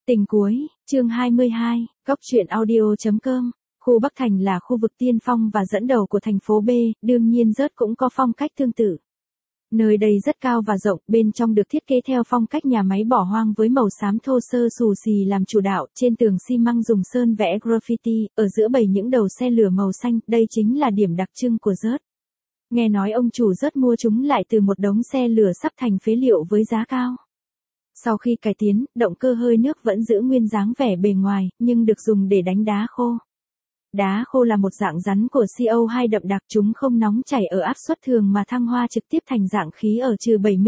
Tình cuối, chương 22, Góc truyện audio.com. Khu Bắc Thành là khu vực tiên phong và dẫn đầu của thành phố B, đương nhiên Rớt cũng có phong cách tương tự. Nơi đây rất cao và rộng, bên trong được thiết kế theo phong cách nhà máy bỏ hoang với màu xám thô sơ xù xì làm chủ đạo, trên tường xi măng dùng sơn vẽ graffiti, ở giữa bày những đầu xe lửa màu xanh, đây chính là điểm đặc trưng của Rớt. Nghe nói ông chủ Rớt mua chúng lại từ một đống xe lửa sắp thành phế liệu với giá cao. Sau khi cải tiến, động cơ hơi nước vẫn giữ nguyên dáng vẻ bề ngoài, nhưng được dùng để đánh đá khô. Đá khô là một dạng rắn của CO2 đậm đặc, chúng không nóng chảy ở áp suất thường mà thăng hoa trực tiếp thành dạng khí ở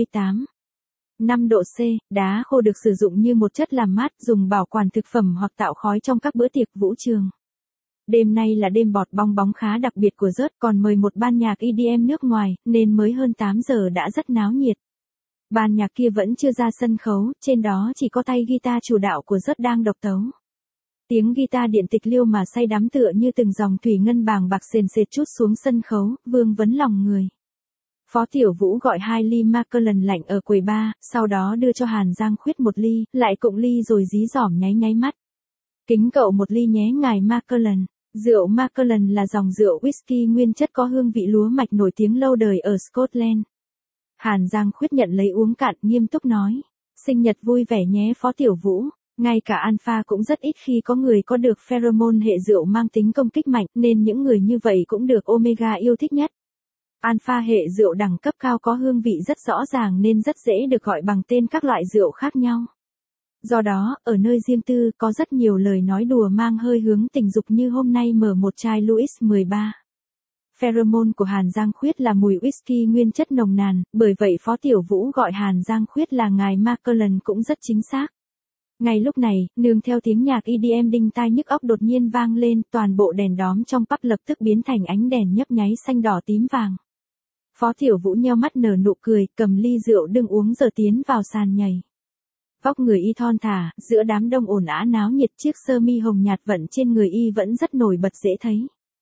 -78,5 độ C. Đá khô được sử dụng như một chất làm mát, dùng bảo quản thực phẩm hoặc tạo khói trong các bữa tiệc vũ trường. Đêm nay là đêm bọt bong bóng khá đặc biệt của Rớt, còn mời một ban nhạc EDM nước ngoài, nên mới hơn 8 giờ đã rất náo nhiệt. Ban nhạc kia vẫn chưa ra sân khấu, trên đó chỉ có tay guitar chủ đạo của Rớt đang độc tấu. Tiếng guitar điện tịch liêu mà say đắm tựa như từng dòng thủy ngân bàng bạc sền sệt trút xuống sân khấu, vương vấn lòng người. Phó Tiểu Vũ gọi 2 ly Macallan lạnh ở quầy bar, sau đó đưa cho Hàn Giang Khuyết 1 ly, lại cụng ly rồi dí dỏm nháy mắt. Kính cậu 1 ly nhé ngài Macallan. Rượu Macallan là dòng rượu whisky nguyên chất có hương vị lúa mạch nổi tiếng lâu đời ở Scotland. Hàn Giang Khuyết nhận lấy uống cạn, nghiêm túc nói. Sinh nhật vui vẻ nhé Phó Tiểu Vũ. Ngay cả alpha cũng rất ít khi có người có được pheromone hệ rượu mang tính công kích mạnh, nên những người như vậy cũng được omega yêu thích nhất. Alpha hệ rượu đẳng cấp cao có hương vị rất rõ ràng nên rất dễ được gọi bằng tên các loại rượu khác nhau. Do đó, ở nơi riêng tư có rất nhiều lời nói đùa mang hơi hướng tình dục như hôm nay mở một chai Louis 13. Pheromone của Hàn Giang Khuyết là mùi whisky nguyên chất nồng nàn, bởi vậy Phó Tiểu Vũ gọi Hàn Giang Khuyết là ngài Macallan cũng rất chính xác. Ngay lúc này, nương theo tiếng nhạc EDM đinh tai nhức óc đột nhiên vang lên, toàn bộ đèn đóm trong pub lập tức biến thành ánh đèn nhấp nháy xanh đỏ tím vàng. Phó Tiểu Vũ nheo mắt nở nụ cười, cầm ly rượu đừng uống giờ tiến vào sàn nhảy. Vóc người y thon thả, giữa đám đông ồn ào náo nhiệt, chiếc sơ mi hồng nhạt vận trên người y vẫn rất nổi bật dễ thấy.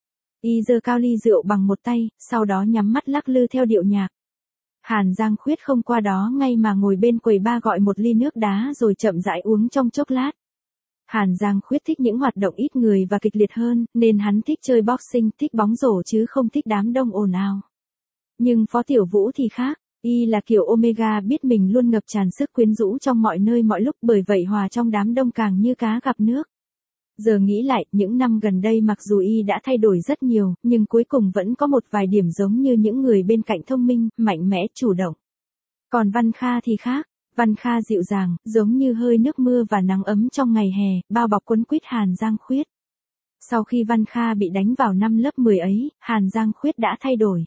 Y giơ cao ly rượu bằng một tay, sau đó nhắm mắt lắc lư theo điệu nhạc. Hàn Giang Khuyết không qua đó ngay mà ngồi bên quầy bar gọi 1 ly nước đá rồi chậm rãi uống trong chốc lát. Hàn Giang Khuyết thích những hoạt động ít người và kịch liệt hơn, nên hắn thích chơi boxing, thích bóng rổ chứ không thích đám đông ồn ào. Nhưng Phó Tiểu Vũ thì khác, y là kiểu omega biết mình luôn ngập tràn sức quyến rũ trong mọi nơi mọi lúc, bởi vậy hòa trong đám đông càng như cá gặp nước. Giờ nghĩ lại, những năm gần đây mặc dù y đã thay đổi rất nhiều, nhưng cuối cùng vẫn có một vài điểm giống như những người bên cạnh thông minh, mạnh mẽ, chủ động. Còn Văn Kha thì khác, Văn Kha dịu dàng, giống như hơi nước mưa và nắng ấm trong ngày hè, bao bọc quấn quýt Hàn Giang Khuyết. Sau khi Văn Kha bị đánh vào năm lớp 10 ấy, Hàn Giang Khuyết đã thay đổi.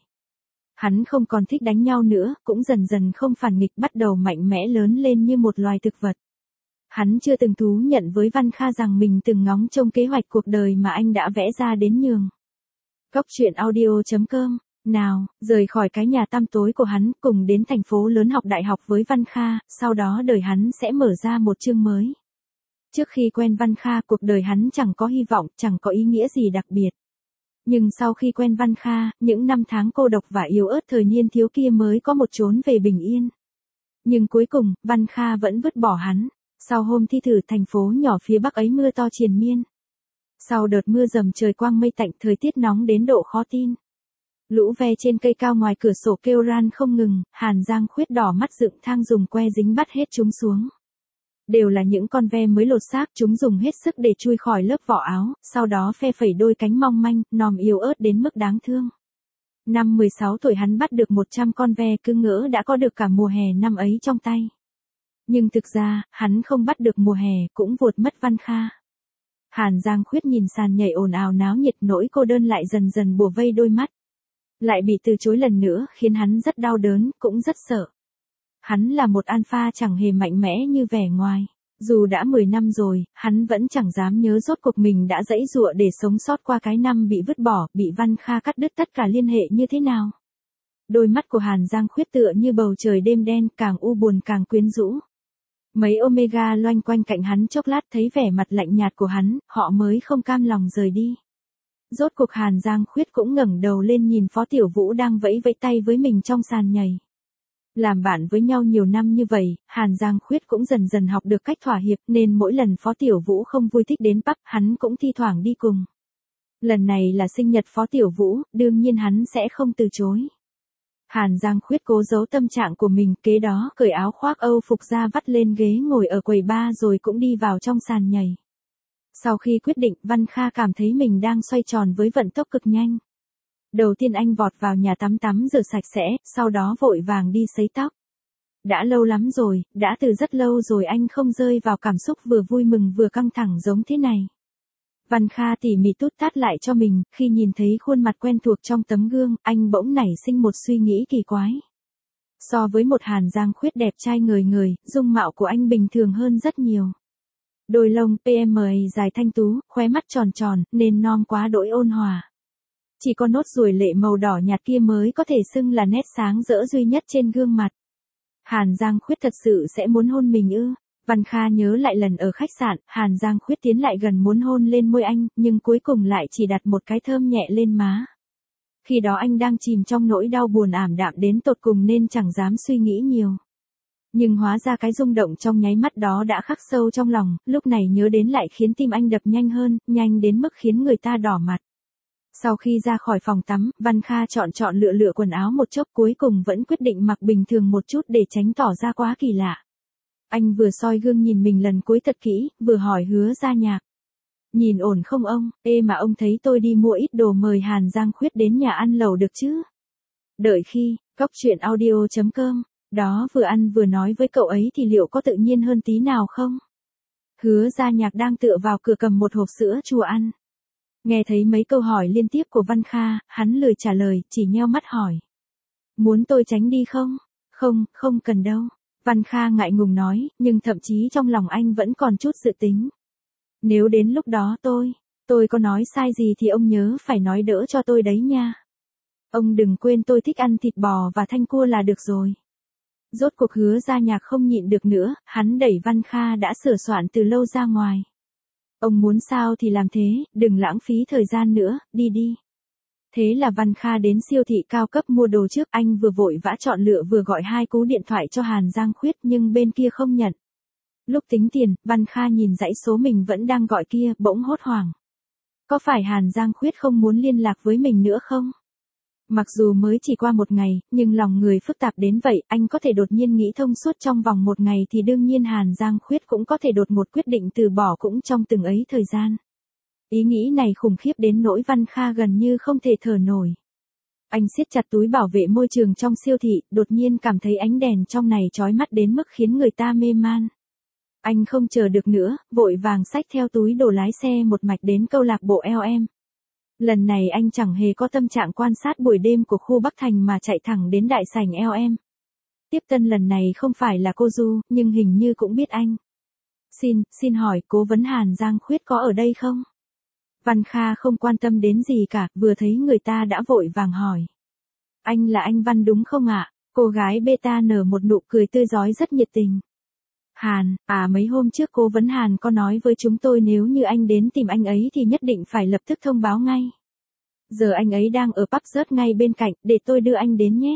Hắn không còn thích đánh nhau nữa, cũng dần dần không phản nghịch, bắt đầu mạnh mẽ lớn lên như một loài thực vật. Hắn chưa từng thú nhận với Văn Kha rằng mình từng ngóng trông kế hoạch cuộc đời mà anh đã vẽ ra đến nhường. Góc truyện audio.com. Nào, rời khỏi cái nhà tăm tối của hắn, cùng đến thành phố lớn học đại học với Văn Kha, sau đó đời hắn sẽ mở ra một chương mới. Trước khi quen Văn Kha, cuộc đời hắn chẳng có hy vọng, chẳng có ý nghĩa gì đặc biệt. Nhưng sau khi quen Văn Kha, những năm tháng cô độc và yếu ớt thời niên thiếu kia mới có một chốn về bình yên. Nhưng cuối cùng, Văn Kha vẫn vứt bỏ hắn. Sau hôm thi thử thành phố nhỏ phía Bắc ấy mưa to triền miên. Sau đợt mưa dầm trời quang mây tạnh, thời tiết nóng đến độ khó tin. Lũ ve trên cây cao ngoài cửa sổ kêu ran không ngừng, Hàn Giang Khuyết đỏ mắt dựng thang dùng que dính bắt hết chúng xuống. Đều là những con ve mới lột xác, chúng dùng hết sức để chui khỏi lớp vỏ áo, sau đó phe phẩy đôi cánh mong manh, nòm yếu ớt đến mức đáng thương. Năm 16 tuổi hắn bắt được 100 con ve, cứ ngỡ đã có được cả mùa hè năm ấy trong tay. Nhưng thực ra, hắn không bắt được mùa hè, cũng vuột mất Văn Kha. Hàn Giang Khuyết nhìn sàn nhảy ồn ào náo nhiệt, nỗi cô đơn lại dần dần bủa vây đôi mắt. Lại bị từ chối lần nữa, khiến hắn rất đau đớn, cũng rất sợ. Hắn là một alpha chẳng hề mạnh mẽ như vẻ ngoài. Dù đã 10 năm rồi, hắn vẫn chẳng dám nhớ rốt cuộc mình đã giãy giụa để sống sót qua cái năm bị vứt bỏ, bị Văn Kha cắt đứt tất cả liên hệ như thế nào. Đôi mắt của Hàn Giang Khuyết tựa như bầu trời đêm đen, càng u buồn càng quyến rũ. Mấy omega loanh quanh cạnh hắn chốc lát thấy vẻ mặt lạnh nhạt của hắn, họ mới không cam lòng rời đi. Rốt cuộc Hàn Giang Khuyết cũng ngẩng đầu lên nhìn Phó Tiểu Vũ đang vẫy vẫy tay với mình trong sàn nhảy. Làm bạn với nhau nhiều năm như vậy, Hàn Giang Khuyết cũng dần dần học được cách thỏa hiệp nên mỗi lần Phó Tiểu Vũ không vui thích đến pub, hắn cũng thi thoảng đi cùng. Lần này là sinh nhật Phó Tiểu Vũ, đương nhiên hắn sẽ không từ chối. Hàn Giang Khuyết cố giấu tâm trạng của mình, kế đó cởi áo khoác Âu phục ra vắt lên ghế ngồi ở quầy bar rồi cũng đi vào trong sàn nhảy. Sau khi quyết định, Văn Kha cảm thấy mình đang xoay tròn với vận tốc cực nhanh. Đầu tiên anh vọt vào nhà tắm rửa sạch sẽ, sau đó vội vàng đi sấy tóc. Đã lâu lắm rồi, đã từ rất lâu rồi anh không rơi vào cảm xúc vừa vui mừng vừa căng thẳng giống thế này. Văn Kha tỉ mỉ tút tát lại cho mình, khi nhìn thấy khuôn mặt quen thuộc trong tấm gương, anh bỗng nảy sinh một suy nghĩ kỳ quái. So với một Hàn Giang Khuyết đẹp trai ngời ngời, dung mạo của anh bình thường hơn rất nhiều. Đôi lông PMA dài thanh tú, khóe mắt tròn tròn, nên non quá đỗi ôn hòa. Chỉ có nốt ruồi lệ màu đỏ nhạt kia mới có thể xưng là nét sáng rỡ duy nhất trên gương mặt. Hàn Giang Khuyết thật sự sẽ muốn hôn mình ư? Văn Kha nhớ lại lần ở khách sạn, Hàn Giang Khuyết tiến lại gần muốn hôn lên môi anh, nhưng cuối cùng lại chỉ đặt một cái thơm nhẹ lên má. Khi đó anh đang chìm trong nỗi đau buồn ảm đạm đến tột cùng nên chẳng dám suy nghĩ nhiều. Nhưng hóa ra cái rung động trong nháy mắt đó đã khắc sâu trong lòng, lúc này nhớ đến lại khiến tim anh đập nhanh hơn, nhanh đến mức khiến người ta đỏ mặt. Sau khi ra khỏi phòng tắm, Văn Kha chọn lựa quần áo một chốc, cuối cùng vẫn quyết định mặc bình thường một chút để tránh tỏ ra quá kỳ lạ. Anh vừa soi gương nhìn mình lần cuối thật kỹ, vừa hỏi Hứa Gia Nhạc. Nhìn ổn không ông? Ê mà ông thấy tôi đi mua ít đồ mời Hàn Giang Khuyết đến nhà ăn lẩu được chứ? Đợi khi, coctruyện.audio.com, đó vừa ăn vừa nói với cậu ấy thì liệu có tự nhiên hơn tí nào không? Hứa Gia Nhạc đang tựa vào cửa cầm một hộp sữa chua ăn. Nghe thấy mấy câu hỏi liên tiếp của Văn Kha, hắn lười trả lời, chỉ nheo mắt hỏi. Muốn tôi tránh đi không? Không, không cần đâu. Văn Kha ngại ngùng nói, nhưng thậm chí trong lòng anh vẫn còn chút dự tính. Nếu đến lúc đó tôi có nói sai gì thì ông nhớ phải nói đỡ cho tôi đấy nha. Ông đừng quên tôi thích ăn thịt bò và thanh cua là được rồi. Rốt cuộc Hứa Gia Nhạc không nhịn được nữa, hắn đẩy Văn Kha đã sửa soạn từ lâu ra ngoài. Ông muốn sao thì làm thế, đừng lãng phí thời gian nữa, đi đi. Thế là Văn Kha đến siêu thị cao cấp mua đồ trước, anh vừa vội vã chọn lựa vừa gọi 2 cú điện thoại cho Hàn Giang Khuyết nhưng bên kia không nhận. Lúc tính tiền, Văn Kha nhìn dãy số mình vẫn đang gọi kia, bỗng hốt hoảng. Có phải Hàn Giang Khuyết không muốn liên lạc với mình nữa không? Mặc dù mới chỉ qua một ngày, nhưng lòng người phức tạp đến vậy, anh có thể đột nhiên nghĩ thông suốt trong vòng một ngày thì đương nhiên Hàn Giang Khuyết cũng có thể đột ngột quyết định từ bỏ cũng trong từng ấy thời gian. Ý nghĩ này khủng khiếp đến nỗi Văn Kha gần như không thể thở nổi. Anh siết chặt túi bảo vệ môi trường trong siêu thị, đột nhiên cảm thấy ánh đèn trong này chói mắt đến mức khiến người ta mê man. Anh không chờ được nữa, vội vàng xách theo túi đồ lái xe một mạch đến câu lạc bộ LM. Lần này anh chẳng hề có tâm trạng quan sát buổi đêm của khu Bắc Thành mà chạy thẳng đến đại sảnh LM. Tiếp tân lần này không phải là cô Du, nhưng hình như cũng biết anh. Xin hỏi cố vấn Hàn Giang Khuyết có ở đây không? Văn Kha không quan tâm đến gì cả, vừa thấy người ta đã vội vàng hỏi. Anh là anh Văn đúng không ạ? Cô gái beta nở một nụ cười tươi rói rất nhiệt tình. Hàn, mấy hôm trước cố vấn Hàn có nói với chúng tôi nếu như anh đến tìm anh ấy thì nhất định phải lập tức thông báo ngay. Giờ anh ấy đang ở pub rớt ngay bên cạnh, để tôi đưa anh đến nhé.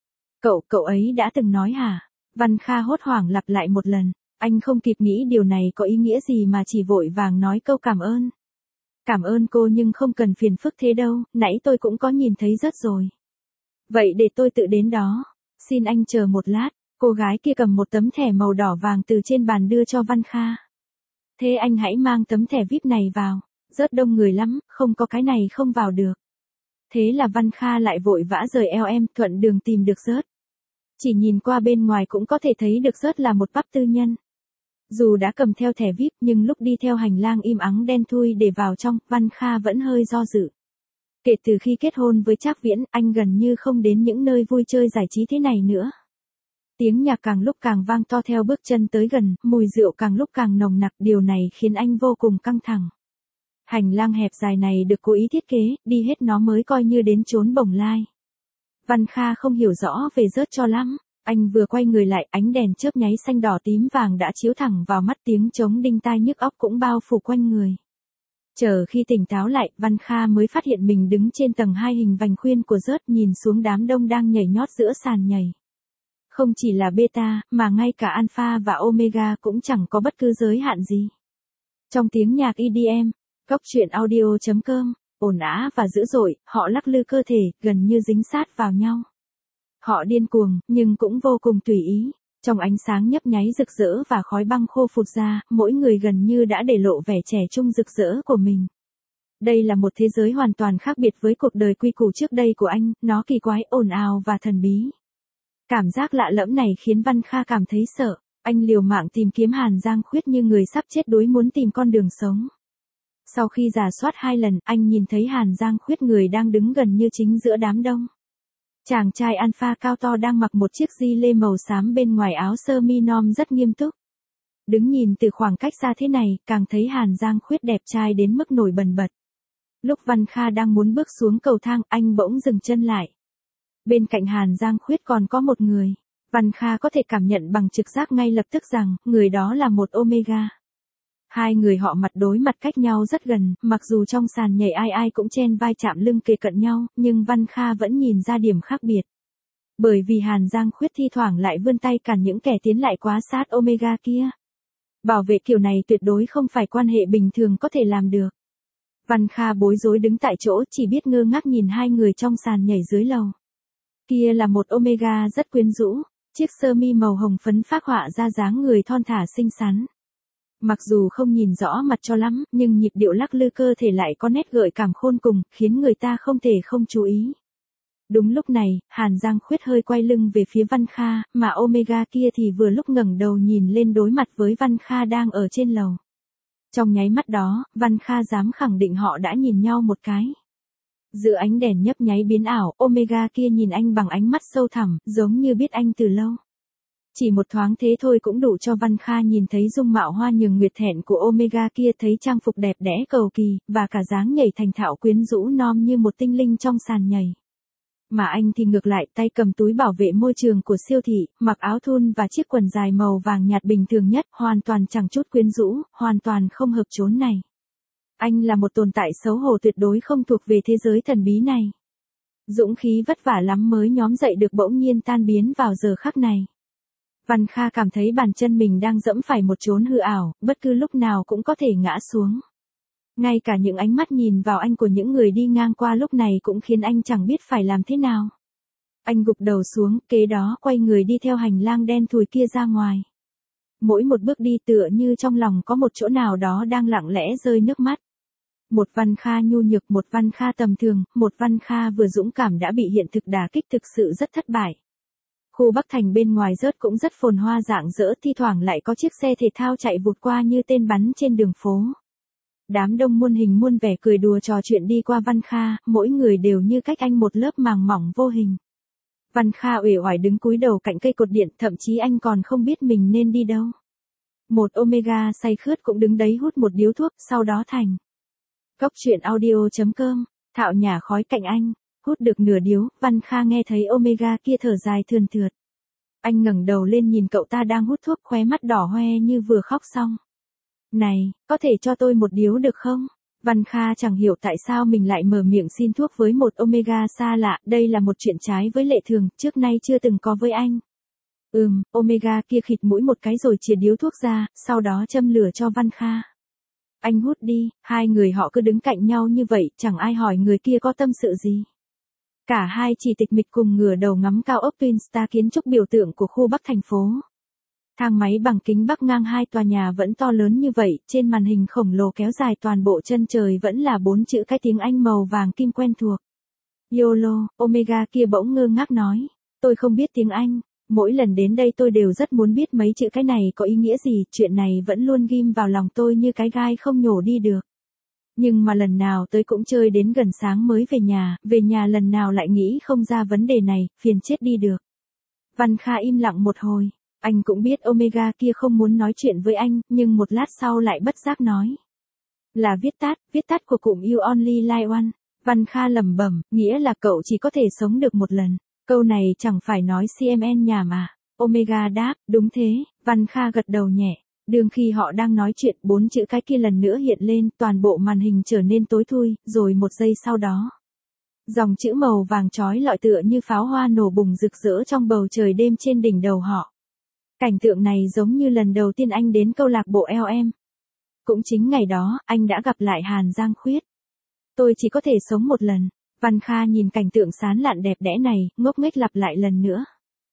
Cậu ấy đã từng nói hả? Văn Kha hốt hoảng lặp lại một lần, anh không kịp nghĩ điều này có ý nghĩa gì mà chỉ vội vàng nói câu cảm ơn. Cảm ơn cô nhưng không cần phiền phức thế đâu, nãy tôi cũng có nhìn thấy rớt rồi. Vậy để tôi tự đến đó. Xin anh chờ một lát. Cô gái kia cầm một tấm thẻ màu đỏ vàng từ trên bàn đưa cho Văn Kha. Thế anh hãy mang tấm thẻ VIP này vào. Rất đông người lắm, không có cái này không vào được. Thế là Văn Kha lại vội vã rời LM, thuận đường tìm được rớt. Chỉ nhìn qua bên ngoài cũng có thể thấy được rớt là một pub tư nhân. Dù đã cầm theo thẻ VIP nhưng lúc đi theo hành lang im ắng đen thui để vào trong, Văn Kha vẫn hơi do dự. Kể từ khi kết hôn với Trác Viễn, anh gần như không đến những nơi vui chơi giải trí thế này nữa. Tiếng nhạc càng lúc càng vang to theo bước chân tới gần, mùi rượu càng lúc càng nồng nặc, điều này khiến anh vô cùng căng thẳng. Hành lang hẹp dài này được cố ý thiết kế, đi hết nó mới coi như đến chốn bồng lai. Văn Kha không hiểu rõ về rớt cho lắm. Anh vừa quay người lại, ánh đèn chớp nháy xanh đỏ tím vàng đã chiếu thẳng vào mắt, tiếng trống đinh tai nhức óc cũng bao phủ quanh người. Chờ khi tỉnh táo lại, Văn Kha mới phát hiện mình đứng trên tầng 2 hình vành khuyên của rớt, nhìn xuống đám đông đang nhảy nhót giữa sàn nhảy. Không chỉ là beta, mà ngay cả alpha và omega cũng chẳng có bất cứ giới hạn gì. Trong tiếng nhạc EDM, Cóc truyện audio.com, ồn ào và dữ dội, họ lắc lư cơ thể, gần như dính sát vào nhau. Họ điên cuồng, nhưng cũng vô cùng tùy ý. Trong ánh sáng nhấp nháy rực rỡ và khói băng khô phụt ra, mỗi người gần như đã để lộ vẻ trẻ trung rực rỡ của mình. Đây là một thế giới hoàn toàn khác biệt với cuộc đời quy củ trước đây của anh, nó kỳ quái, ồn ào và thần bí. Cảm giác lạ lẫm này khiến Văn Kha cảm thấy sợ. Anh liều mạng tìm kiếm Hàn Giang Khuyết như người sắp chết đuối muốn tìm con đường sống. Sau khi rà soát 2 lần, anh nhìn thấy Hàn Giang Khuyết người đang đứng gần như chính giữa đám đông. Chàng trai alpha cao to đang mặc một chiếc gi lê màu xám bên ngoài áo sơ mi nom rất nghiêm túc. Đứng nhìn từ khoảng cách xa thế này, càng thấy Hàn Giang Khuyết đẹp trai đến mức nổi bần bật. Lúc Văn Kha đang muốn bước xuống cầu thang, anh bỗng dừng chân lại. Bên cạnh Hàn Giang Khuyết còn có một người. Văn Kha có thể cảm nhận bằng trực giác ngay lập tức rằng, người đó là một Omega. Hai người họ mặt đối mặt cách nhau rất gần, mặc dù trong sàn nhảy ai ai cũng chen vai chạm lưng kề cận nhau, nhưng Văn Kha vẫn nhìn ra điểm khác biệt. Bởi vì Hàn Giang Khuyết thi thoảng lại vươn tay cản những kẻ tiến lại quá sát Omega kia. Bảo vệ kiểu này tuyệt đối không phải quan hệ bình thường có thể làm được. Văn Kha bối rối đứng tại chỗ, chỉ biết ngơ ngác nhìn hai người trong sàn nhảy dưới lầu. Kia là một Omega rất quyến rũ, chiếc sơ mi màu hồng phấn phác họa ra dáng người thon thả xinh xắn. Mặc dù không nhìn rõ mặt cho lắm, nhưng nhịp điệu lắc lư cơ thể lại có nét gợi cảm khôn cùng, khiến người ta không thể không chú ý. Đúng lúc này, Hàn Giang Khuyết hơi quay lưng về phía Văn Kha, mà Omega kia thì vừa lúc ngẩng đầu nhìn lên đối mặt với Văn Kha đang ở trên lầu. Trong nháy mắt đó, Văn Kha dám khẳng định họ đã nhìn nhau một cái. Giữa ánh đèn nhấp nháy biến ảo, Omega kia nhìn anh bằng ánh mắt sâu thẳm, giống như biết anh từ lâu. Chỉ một thoáng thế thôi cũng đủ cho Văn Kha nhìn thấy dung mạo hoa nhường nguyệt thẹn của Omega kia, thấy trang phục đẹp đẽ cầu kỳ, và cả dáng nhảy thành thạo quyến rũ non như một tinh linh trong sàn nhảy. Mà anh thì ngược lại, tay cầm túi bảo vệ môi trường của siêu thị, mặc áo thun và chiếc quần dài màu vàng nhạt bình thường nhất, hoàn toàn chẳng chút quyến rũ, hoàn toàn không hợp chốn này. Anh là một tồn tại xấu hổ tuyệt đối không thuộc về thế giới thần bí này. Dũng khí vất vả lắm mới nhóm dậy được bỗng nhiên tan biến vào giờ khắc này. Văn Kha cảm thấy bàn chân mình đang dẫm phải một chốn hư ảo, bất cứ lúc nào cũng có thể ngã xuống. Ngay cả những ánh mắt nhìn vào anh của những người đi ngang qua lúc này cũng khiến anh chẳng biết phải làm thế nào. Anh gục đầu xuống, kế đó quay người đi theo hành lang đen thùi kia ra ngoài. Mỗi một bước đi tựa như trong lòng có một chỗ nào đó đang lặng lẽ rơi nước mắt. Một Văn Kha nhu nhược, một Văn Kha tầm thường, một Văn Kha vừa dũng cảm đã bị hiện thực đả kích thực sự rất thất bại. Khu Bắc Thành bên ngoài rớt cũng rất phồn hoa rạng rỡ, thi thoảng lại có chiếc xe thể thao chạy vụt qua như tên bắn trên đường phố. Đám đông muôn hình muôn vẻ cười đùa trò chuyện đi qua Văn Kha, mỗi người đều như cách anh một lớp màng mỏng vô hình. Văn Kha uể oải đứng cúi đầu cạnh cây cột điện, thậm chí anh còn không biết mình nên đi đâu. Một Omega say khướt cũng đứng đấy hút một điếu thuốc, sau đó thành. Cóc truyện audio.com, thạo nhả khói cạnh anh. Hút được nửa điếu, Văn Kha nghe thấy Omega kia thở dài thườn thượt. Anh ngẩng đầu lên nhìn cậu ta đang hút thuốc, khóe mắt đỏ hoe như vừa khóc xong. Này, có thể cho tôi một điếu được không? Văn Kha chẳng hiểu tại sao mình lại mở miệng xin thuốc với một Omega xa lạ, đây là một chuyện trái với lệ thường, trước nay chưa từng có với anh. Omega kia khịt mũi một cái rồi chìa điếu thuốc ra, sau đó châm lửa cho Văn Kha. Anh hút đi, hai người họ cứ đứng cạnh nhau như vậy, chẳng ai hỏi người kia có tâm sự gì. Cả hai chỉ tịch mịch cùng ngửa đầu ngắm cao ốc Twin Star, kiến trúc biểu tượng của khu Bắc thành phố. Thang máy bằng kính bắc ngang hai tòa nhà vẫn to lớn như vậy, trên màn hình khổng lồ kéo dài toàn bộ chân trời vẫn là 4 chữ cái tiếng Anh màu vàng kim quen thuộc. YOLO, Omega kia bỗng ngơ ngác nói. Tôi không biết tiếng Anh, mỗi lần đến đây tôi đều rất muốn biết mấy chữ cái này có ý nghĩa gì, chuyện này vẫn luôn ghim vào lòng tôi như cái gai không nhổ đi được. Nhưng mà lần nào tới cũng chơi đến gần sáng mới về nhà lần nào lại nghĩ không ra vấn đề này, phiền chết đi được. Văn Kha im lặng một hồi, anh cũng biết Omega kia không muốn nói chuyện với anh, nhưng một lát sau lại bất giác nói. Là viết tắt của cụm You Only Live One. Văn Kha lẩm bẩm, nghĩa là cậu chỉ có thể sống được một lần. Câu này chẳng phải nói CMN nhà mà. Omega đáp, đúng thế, Văn Kha gật đầu nhẹ. Đương khi họ đang nói chuyện, 4 chữ cái kia lần nữa hiện lên, toàn bộ màn hình trở nên tối thui, rồi một giây sau đó. Dòng chữ màu vàng chói lọi tựa như pháo hoa nổ bùng rực rỡ trong bầu trời đêm trên đỉnh đầu họ. Cảnh tượng này giống như lần đầu tiên anh đến câu lạc bộ LM. Cũng chính ngày đó, anh đã gặp lại Hàn Giang Khuyết. Tôi chỉ có thể sống một lần. Văn Kha nhìn cảnh tượng sán lạn đẹp đẽ này, ngốc nghếch lặp lại lần nữa.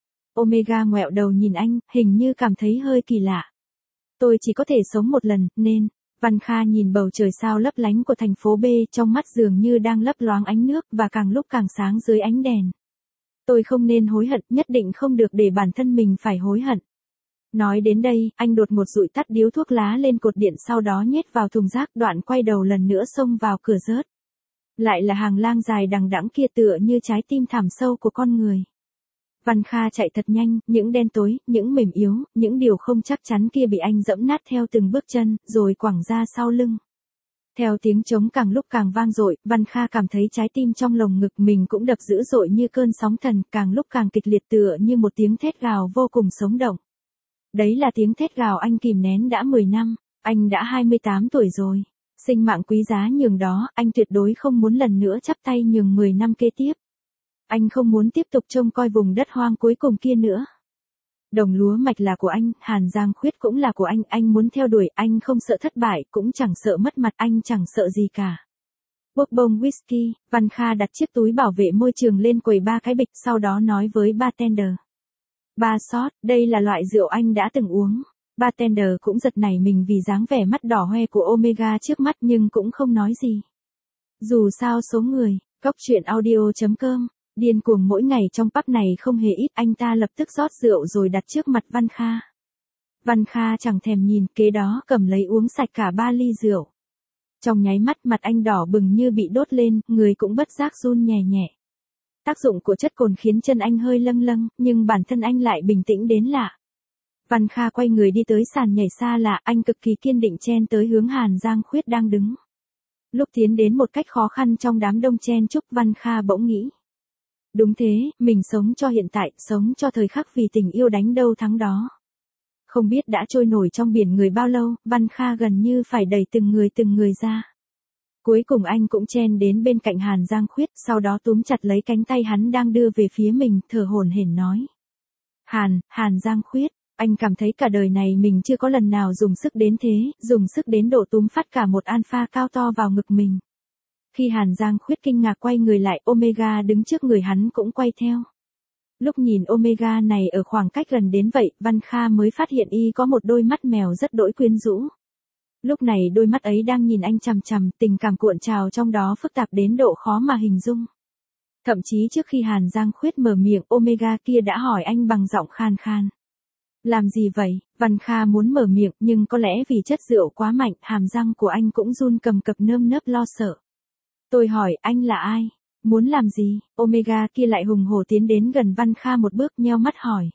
Omega ngoẹo đầu nhìn anh, hình như cảm thấy hơi kỳ lạ. Tôi chỉ có thể sống một lần, nên... Văn Kha nhìn bầu trời sao lấp lánh của thành phố B, trong mắt dường như đang lấp loáng ánh nước và càng lúc càng sáng dưới ánh đèn. Tôi không nên hối hận, nhất định không được để bản thân mình phải hối hận. Nói đến đây, anh đột ngột dụi tắt điếu thuốc lá lên cột điện, sau đó nhét vào thùng rác, đoạn quay đầu lần nữa xông vào cửa rớt. Lại là hàng lang dài đằng đẵng kia, tựa như trái tim thẳm sâu của con người. Văn Kha chạy thật nhanh, những đen tối, những mềm yếu, những điều không chắc chắn kia bị anh dẫm nát theo từng bước chân, rồi quẳng ra sau lưng. Theo tiếng trống càng lúc càng vang dội, Văn Kha cảm thấy trái tim trong lồng ngực mình cũng đập dữ dội như cơn sóng thần, càng lúc càng kịch liệt, tựa như một tiếng thét gào vô cùng sống động. Đấy là tiếng thét gào anh kìm nén đã 10 năm, anh đã 28 tuổi rồi. Sinh mạng quý giá nhường đó, anh tuyệt đối không muốn lần nữa chắp tay nhường 10 năm kế tiếp. Anh không muốn tiếp tục trông coi vùng đất hoang cuối cùng kia nữa. Đồng lúa mạch là của anh, Hàn Giang Khuyết cũng là của anh muốn theo đuổi, anh không sợ thất bại, cũng chẳng sợ mất mặt, anh chẳng sợ gì cả. Bốc bông whisky, Văn Kha đặt chiếc túi bảo vệ môi trường lên quầy 3 cái bịch, sau đó nói với bartender. 3 shot, đây là loại rượu anh đã từng uống. Bartender cũng giật nảy mình vì dáng vẻ mắt đỏ hoe của Omega trước mắt, nhưng cũng không nói gì. Dù sao số người, Cóc Truyện Audio.com, điên cuồng mỗi ngày trong pub này không hề ít, anh ta lập tức rót rượu rồi đặt trước mặt Văn Kha. Văn Kha chẳng thèm nhìn, kế đó cầm lấy uống sạch cả 3 ly rượu. Trong nháy mắt mặt anh đỏ bừng như bị đốt lên, người cũng bất giác run nhẹ nhẹ. Tác dụng của chất cồn khiến chân anh hơi lâng lâng, nhưng bản thân anh lại bình tĩnh đến lạ. Văn Kha quay người đi tới sàn nhảy xa lạ, anh cực kỳ kiên định chen tới hướng Hàn Giang Khuyết đang đứng. Lúc tiến đến một cách khó khăn trong đám đông chen chúc, Văn Kha bỗng nghĩ. Đúng thế, mình sống cho hiện tại, sống cho thời khắc, vì tình yêu đánh đâu thắng đó. Không biết đã trôi nổi trong biển người bao lâu, Văn Kha gần như phải đẩy từng người ra. Cuối cùng anh cũng chen đến bên cạnh Hàn Giang Khuyết, sau đó túm chặt lấy cánh tay hắn đang đưa về phía mình, thở hổn hển nói. Hàn Giang Khuyết, anh cảm thấy cả đời này mình chưa có lần nào dùng sức đến thế, dùng sức đến độ túm phát cả một alpha cao to vào ngực mình. Khi Hàn Giang Khuyết kinh ngạc quay người lại, Omega đứng trước người hắn cũng quay theo. Lúc nhìn Omega này ở khoảng cách gần đến vậy, Văn Kha mới phát hiện y có một đôi mắt mèo rất đỗi quyến rũ. Lúc này đôi mắt ấy đang nhìn anh chằm chằm, tình cảm cuộn trào trong đó phức tạp đến độ khó mà hình dung. Thậm chí trước khi Hàn Giang Khuyết mở miệng, Omega kia đã hỏi anh bằng giọng khan khan. Làm gì vậy? Văn Kha muốn mở miệng, nhưng có lẽ vì chất rượu quá mạnh, hàm răng của anh cũng run cầm cập, nơm nớp lo sợ. Tôi hỏi, anh là ai? Muốn làm gì? Omega kia lại hùng hổ tiến đến gần Văn Kha một bước, nheo mắt hỏi.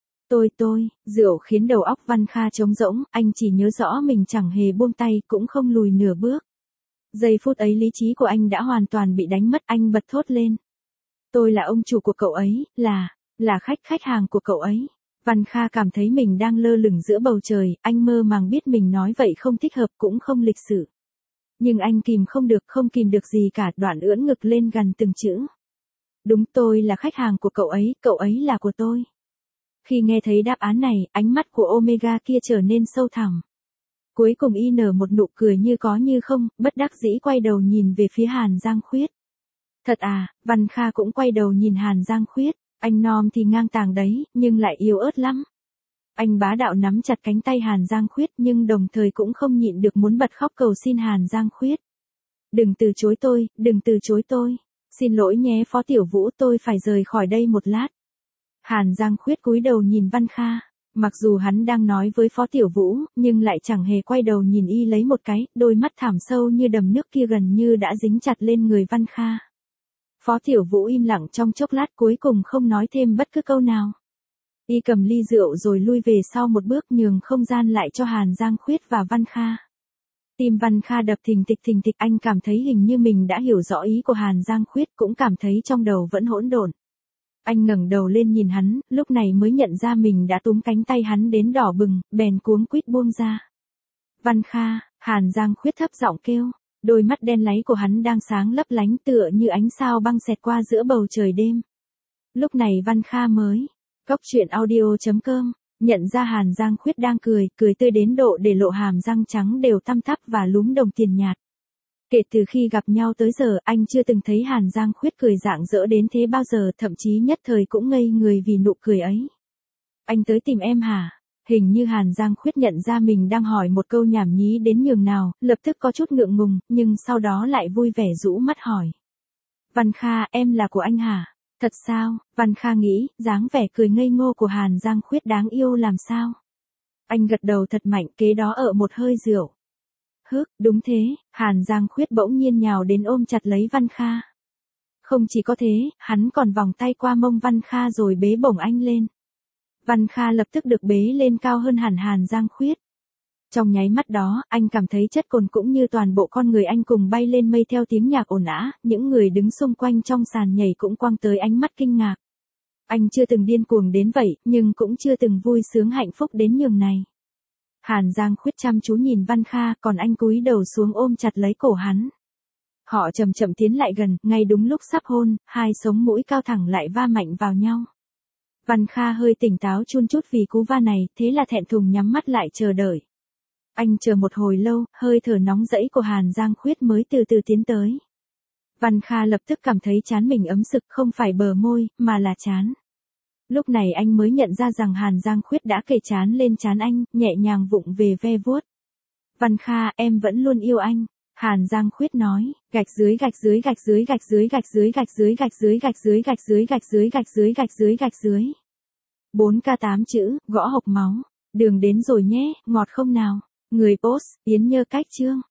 Rượu khiến đầu óc Văn Kha trống rỗng, anh chỉ nhớ rõ mình chẳng hề buông tay, cũng không lùi nửa bước. Giây phút ấy lý trí của anh đã hoàn toàn bị đánh mất, anh bật thốt lên. Tôi là ông chủ của cậu ấy, là khách hàng của cậu ấy. Văn Kha cảm thấy mình đang lơ lửng giữa bầu trời, anh mơ màng biết mình nói vậy không thích hợp cũng không lịch sự. Nhưng anh không kìm được gì cả, đoạn ưỡn ngực lên gần từng chữ. Đúng, tôi là khách hàng của cậu ấy là của tôi. Khi nghe thấy đáp án này, ánh mắt của Omega kia trở nên sâu thẳm. Cuối cùng y nở một nụ cười như có như không, bất đắc dĩ quay đầu nhìn về phía Hàn Giang Khuyết. Thật à? Văn Kha cũng quay đầu nhìn Hàn Giang Khuyết, anh nom thì ngang tàng đấy, nhưng lại yếu ớt lắm. Anh bá đạo nắm chặt cánh tay Hàn Giang Khuyết, nhưng đồng thời cũng không nhịn được muốn bật khóc cầu xin Hàn Giang Khuyết. Đừng từ chối tôi. Xin lỗi nhé Phó Tiểu Vũ, tôi phải rời khỏi đây một lát. Hàn Giang Khuyết cúi đầu nhìn Văn Kha. Mặc dù hắn đang nói với Phó Tiểu Vũ, nhưng lại chẳng hề quay đầu nhìn y lấy một cái, đôi mắt thẳm sâu như đầm nước kia gần như đã dính chặt lên người Văn Kha. Phó Tiểu Vũ im lặng trong chốc lát, cuối cùng không nói thêm bất cứ câu nào. Y cầm ly rượu rồi lui về sau một bước, nhường không gian lại cho Hàn Giang Khuyết và Văn Kha. Tim Văn Kha đập thình thịch, anh cảm thấy hình như mình đã hiểu rõ ý của Hàn Giang Khuyết, cũng cảm thấy trong đầu vẫn hỗn độn. Anh ngẩng đầu lên nhìn hắn, lúc này mới nhận ra mình đã túm cánh tay hắn đến đỏ bừng, bèn cuống quýt buông ra. Văn Kha, Hàn Giang Khuyết thấp giọng kêu. Đôi mắt đen láy của hắn đang sáng lấp lánh tựa như ánh sao băng xẹt qua giữa bầu trời đêm. Lúc này Văn Kha mới, cốc truyện audio.com, nhận ra Hàn Giang Khuyết đang cười tươi đến độ để lộ hàm răng trắng đều tăm tắp và lúm đồng tiền nhạt. Kể từ khi gặp nhau tới giờ, anh chưa từng thấy Hàn Giang Khuyết cười rạng rỡ đến thế bao giờ, thậm chí nhất thời cũng ngây người vì nụ cười ấy. Anh tới tìm em hả? Hình như Hàn Giang Khuyết nhận ra mình đang hỏi một câu nhảm nhí đến nhường nào, lập tức có chút ngượng ngùng, nhưng sau đó lại vui vẻ rũ mắt hỏi. Văn Kha, em là của anh hả? Thật sao? Văn Kha nghĩ, dáng vẻ cười ngây ngô của Hàn Giang Khuyết đáng yêu làm sao? Anh gật đầu thật mạnh, kế đó ở một hơi rượu. Đúng thế, Hàn Giang Khuyết bỗng nhiên nhào đến ôm chặt lấy Văn Kha. Không chỉ có thế, hắn còn vòng tay qua mông Văn Kha rồi bế bổng anh lên. Văn Kha lập tức được bế lên cao hơn hẳn Hàn Giang Khuyết. Trong nháy mắt đó, anh cảm thấy chất cồn cũng như toàn bộ con người anh cùng bay lên mây theo tiếng nhạc ồn ào, những người đứng xung quanh trong sàn nhảy cũng quăng tới ánh mắt kinh ngạc. Anh chưa từng điên cuồng đến vậy, nhưng cũng chưa từng vui sướng hạnh phúc đến nhường này. Hàn Giang Khuyết chăm chú nhìn Văn Kha, còn anh cúi đầu xuống ôm chặt lấy cổ hắn. Họ chậm chậm tiến lại gần, ngay đúng lúc sắp hôn, hai sống mũi cao thẳng lại va mạnh vào nhau. Văn Kha hơi tỉnh táo chun chút vì cú va này, thế là thẹn thùng nhắm mắt lại chờ đợi. Anh chờ một hồi lâu, hơi thở nóng rẫy của Hàn Giang Khuyết mới từ từ tiến tới. Văn Kha lập tức cảm thấy trán mình ấm sực, không phải bờ môi, mà là trán. Lúc này anh mới nhận ra rằng Hàn Giang Khuyết đã kề trán lên trán anh, nhẹ nhàng vụng về ve vuốt. Văn Kha, em vẫn luôn yêu anh. Hàn Giang Khuyết nói, gạch dưới gạch dưới gạch dưới gạch dưới gạch dưới gạch dưới gạch dưới gạch dưới gạch dưới gạch dưới gạch dưới gạch dưới gạch dưới. 4K8 chữ, gõ hộc máu. Đường đến rồi nhé, ngọt không nào? Người post, Yến Nhơ Cách Chương.